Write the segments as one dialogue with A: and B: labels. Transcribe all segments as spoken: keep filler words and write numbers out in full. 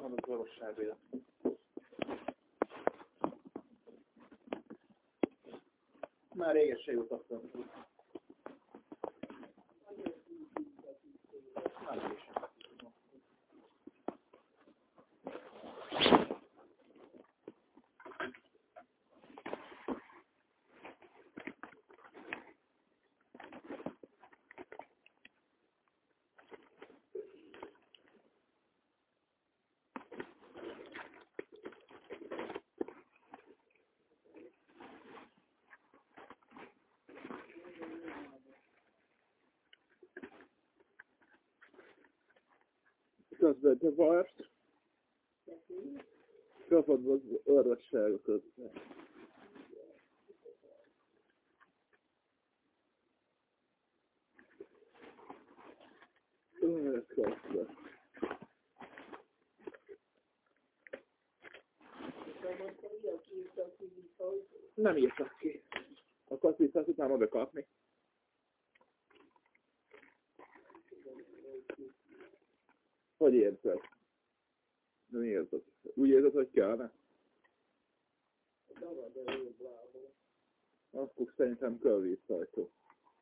A: van az orvosságja. Már réges jutottam. Közben te varst, kapod az orvosságokat. Olyan közben. Nem írtak ki. Akkor azt vissza tudnám oda kapni. Hogy érzed? Nem érzed? Úgy érzed, hogy kellene? Akkor szerintem kell vízhajtó.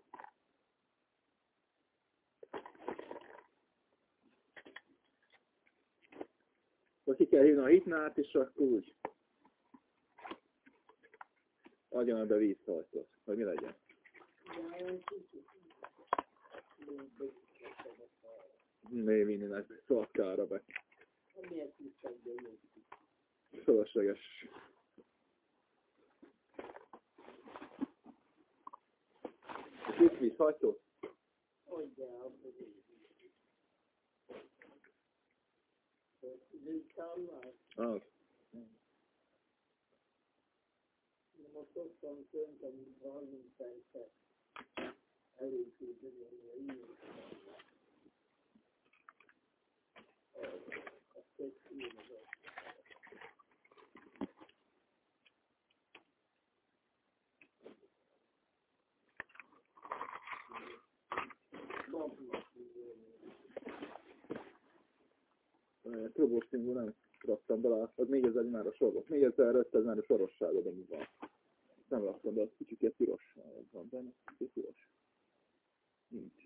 A: Vagy ki kell hívni a hitnát, és akkor úgy adjon ebbe vízhajtót. Vagy mi legyen? Né vinninek szakkára be. Fölösleges. Itt vízhajtó? Az.
B: Most ottan szerintem harminc percet előkészíteni a írt. A tök írt.
A: Turbószínból nem raktam bele, az négyezer már a soros. négyezer-ötszáz már a sorosságodon van. Nem raktam be, az kicsit piros van benne, kicsit piros. Nincs.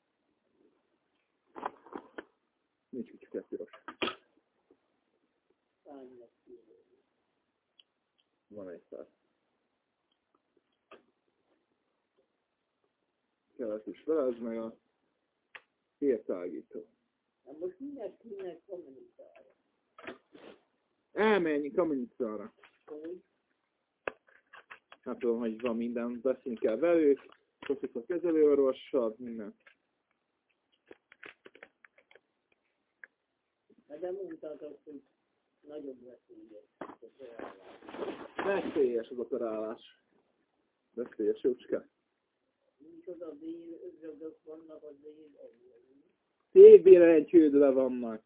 A: Nincs kicsit piros. Van egy száz. Kelet is vele, ez meg a értágító.
B: Na most minek kinek kommunikálja?
A: Elmenj kommunikálra.
B: Hogy?
A: Hát tudom, hogy van minden, beszélni kell velük, köszik a kezelőorvossal, minden.
B: De mondtátok, hogy nagyobb veszélyes az operálás.
A: Veszélyes az operálás. Veszélyes, jócska.
B: Nincs oda vérögök vannak az vér.
A: Szívbére egy csődre vannak.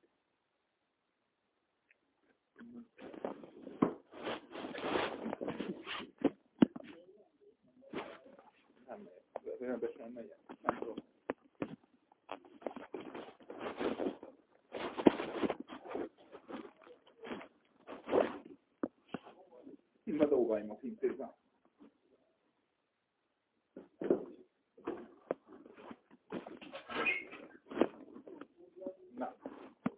A: Nem megy. Rendesen megy. Nem tudom. Ma dolgaimot intézem. Na.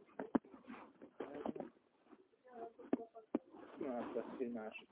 A: Na, hát lesz egy másik.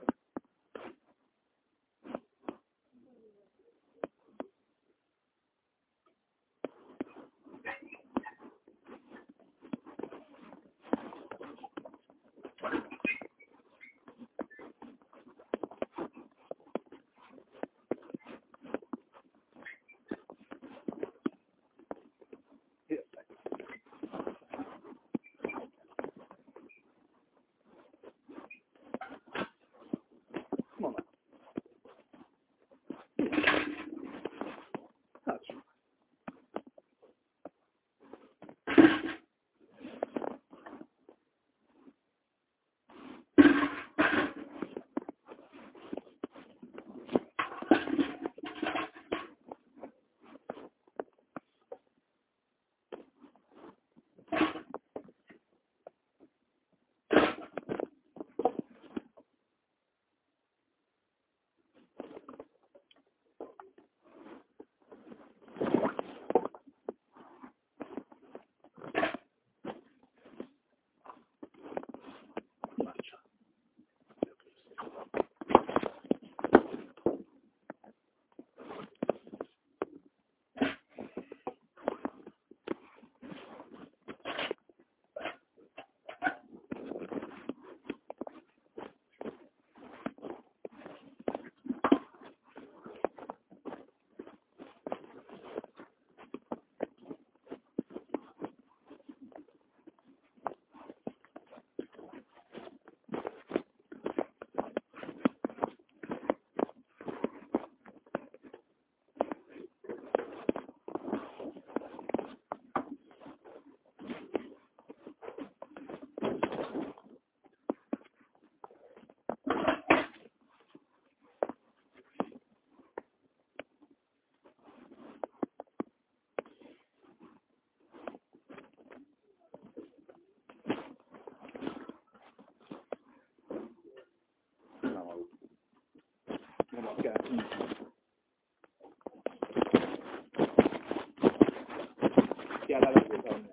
A: Kell levegőt adni.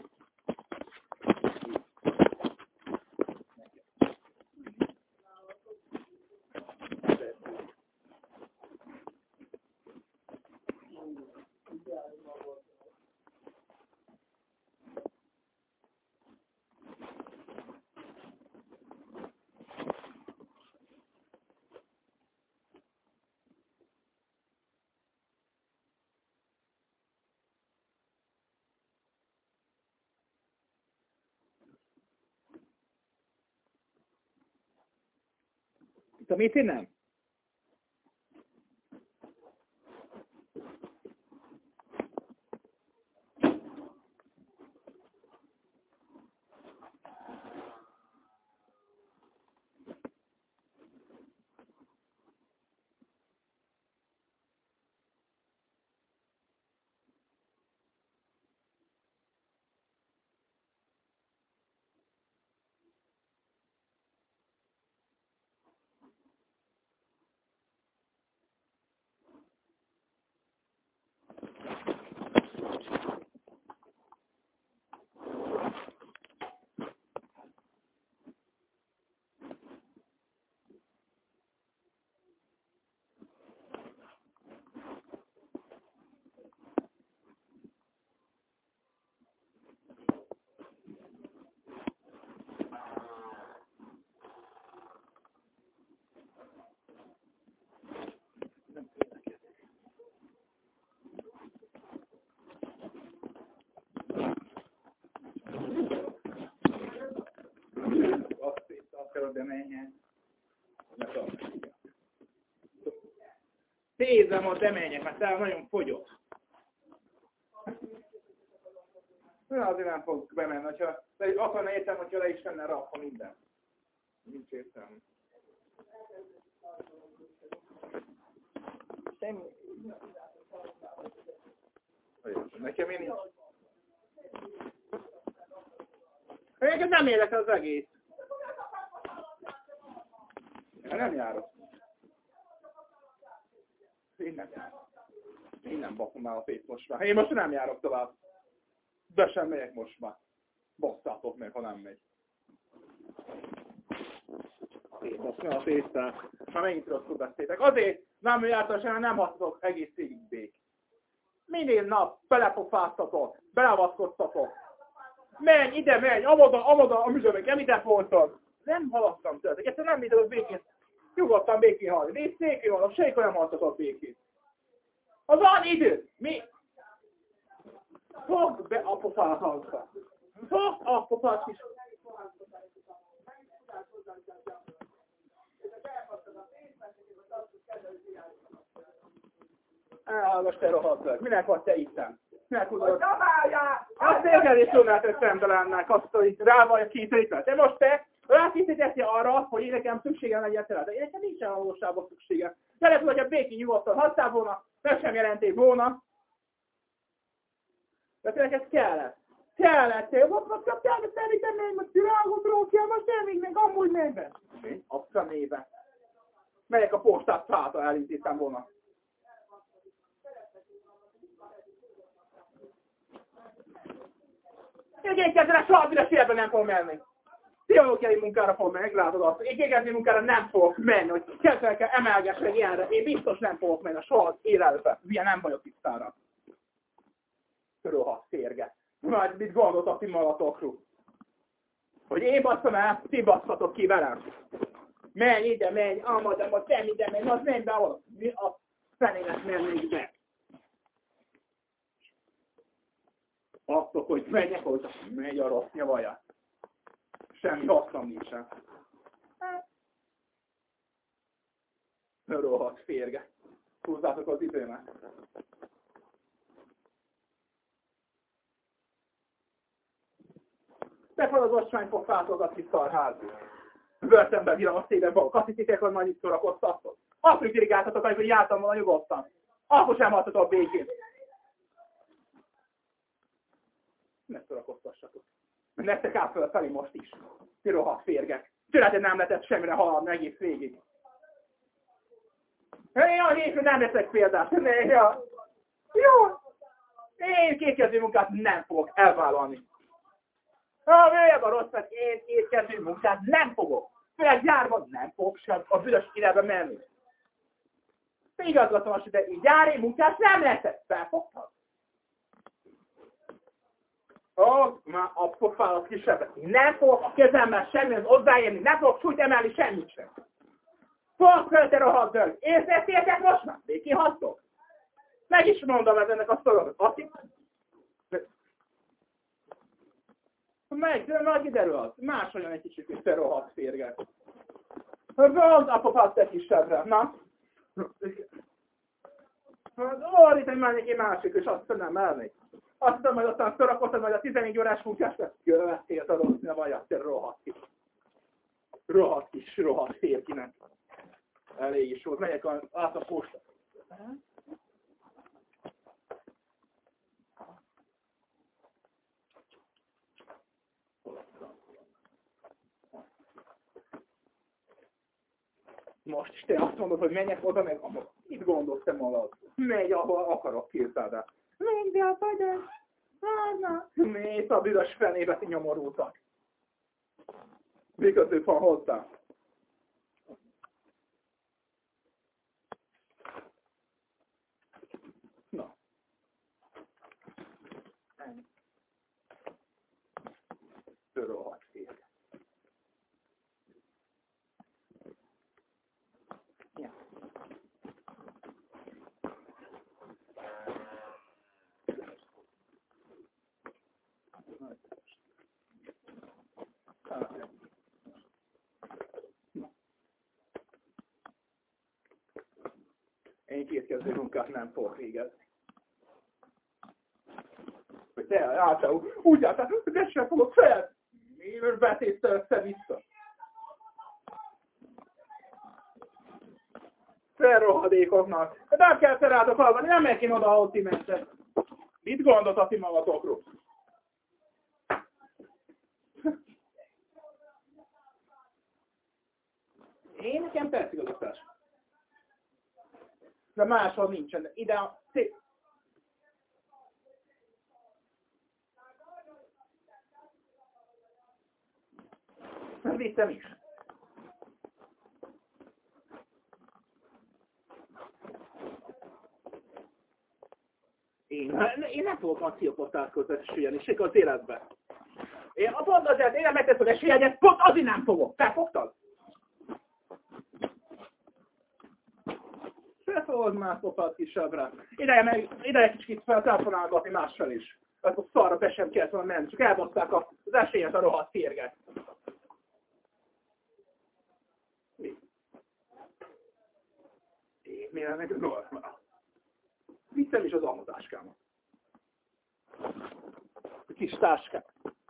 A: Itt a métén nem? De menjen. Nézzem a demények, mert tényleg nagyon fogyott. Na, azért nem fog bemenni, hogyha akarna értem, hogyha le is lenne rakva minden. Nincs értem. Semmi. Nekem én nincs. Egyébként nem érdekel az egész. Én nem járok. Én nem járok. Én nem bakom már a fét most már. Én most nem járok tovább. De sem megyek most már. Basszátok meg, ha nem megy. Én most mi a tésztát. Már megint rosszul beszéltek. Azért nem jártam sem, nem hasztatok egész végig bék. Minden nap belepofáztatok, belavaszkodtatok. Menj, ide menj, amoda, amoda, a műzőnek, nem ide voltam. Nem haladtam tőletek, egyszerűen nem bízom békén. Nyugodtan békén halni. Nézd, békén vannak, sejkor nem haltatok békén. Az van idő! Mi? Fogd be a pofát halta. Fogd a pofát is. Elhallgass te rohadtad. Minek vagy te itten? Minek tudod? Azt téged is tudnád, hogy szemtelennek azt, hogy rá vagy készítve. Te most te rákészíteszi arra, hogy én nekem szükségem legyen terület. Én nekem nincsen a valóságban szükségem. De lehet, hogy a békén nyugodtan hagytál volna, meg sem jelenték volna. De te neked kellett. Kellett, te ott most kaptál, te még nem még most virágodról kell, most nem még meg amúgy meg. Azt a néve. Melyek a postát szállta elintéztem volna. Én kezdenek soha büdös életben nem fogom menni. Pszichológiai munkára fogok menni, meglátod azt. Én kékezni munkára nem fogok menni, hogy kezdenek el emelgess meg ilyenre. Én biztos nem fogok menni, soha az életben. Ilyen nem vagyok tisztára. Körülhat férge. Majd mit gondoltak ti magatokról? Hogy én basszom el, ti basszatok ki velem. Menj ide, menj, amad, amad, nem ide, menj, az menj be ahol. Mi a fenének mennék be? Aztok, hogy menjek hozzá, megy a rossz nyavaja. Semmi hasznom nincsen. Rohadt férge. Húzzátok az időmet. Befal az ocsmány fog fátolgatni szarház. Börtönben viram a szépen való. Azt hiszitek, hogy majd itt szórakoztatok. Akkor is irigáltatok, hogy jártam volna nyugodtan. Akkor sem haltatok békén. Ne szórakoztassatok. Nektek áll föl felé most is. Ti rohadt férgek. Tőleted nem lehetett semmire haladni egész végig. Jó, hétfő nem veszek példát. Jó. Jó. Én kétkezű munkát nem fogok elvállalni. Ha vélyebb a rossz, mert én kétkezű munkát nem fogok. Főleg gyárban nem fogok sem a büdös irányba menni. Te igazgatom, de így gyári munkás nem leszek. Felfogtad? Ó, már a pofálat kisebbet. Nem fogok a kezemmel semmihez hozzáérni, nem fogok súlyt emelni semmit sem. Fogok költeni a haddörg. Értettétek most már? Békén hagytok? Meg is mondom ez ennek a szorodat. Aki... Meg, de nagy kiderül az. Másoljon egy kicsit, hogy te rohadt férget. Rond a pofát te kisebbre. Na? Orrit, hogy menjek egy másik, és azt nem mennék. Azt tudom, hogy aztán szorakoztad majd a tizennégy órás munkás lesz. Követtél a rossz nyavajat, te rohadt kis. Rohadt kis, rohadt férkinek. Elég is volt. Megyek át a posta. Most is te azt mondod, hogy menjek oda, meg amok. Mit gondolsz te magad? Megy, ahol akarok, képzeld el. Menj be a padás! Várna! Mész a büdös fenébe, ti nyomorultak. Mi között van hozzá? Na. Rohadt fél. Ja. Én kétkezdő munkát nem fogok végezni. Hogy te általában úgy álltál, hogy ezt sem fogok fel. Miért betészte össze-vissza? Felrohadékoknak. De nem kell te rátok hallani, nem megyek én oda, ahol ti mentek. Mit gondoltat ti magatokról? Én nekem percigazgatás. De máshol nincsen. Ide a... Vittem is. Én, én nem fogok a pszichopatákhoz eséllyeni, se az életben. Én a pont azért, én nem megteszem eséllyegyet, pont azért nem fogok. Felfogtad? Felfogod már pofát kisebbre. Ideje, meg, ideje kicsit feltelefonálgatni mással is. Akkor szarra be sem kellett volna menni, csak elbaszták az esélyet a rohadt férget. Mi? Én miért meg normál? Vittem is az almatáskámat. A kis táskát.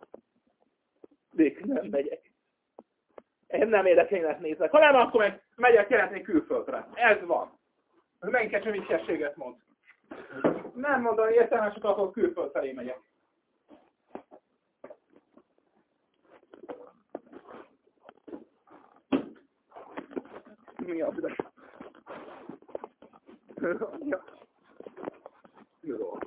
A: Végül nem megyek. Én nem érdekelnek néznek. Ha nem, akkor meg megyek keretni külföldre. Ez van. Megint kecső viccességet mond. Nem mondani értelmeset, akkor külföld felé megyek. Mi a büdös? Ja. Jó.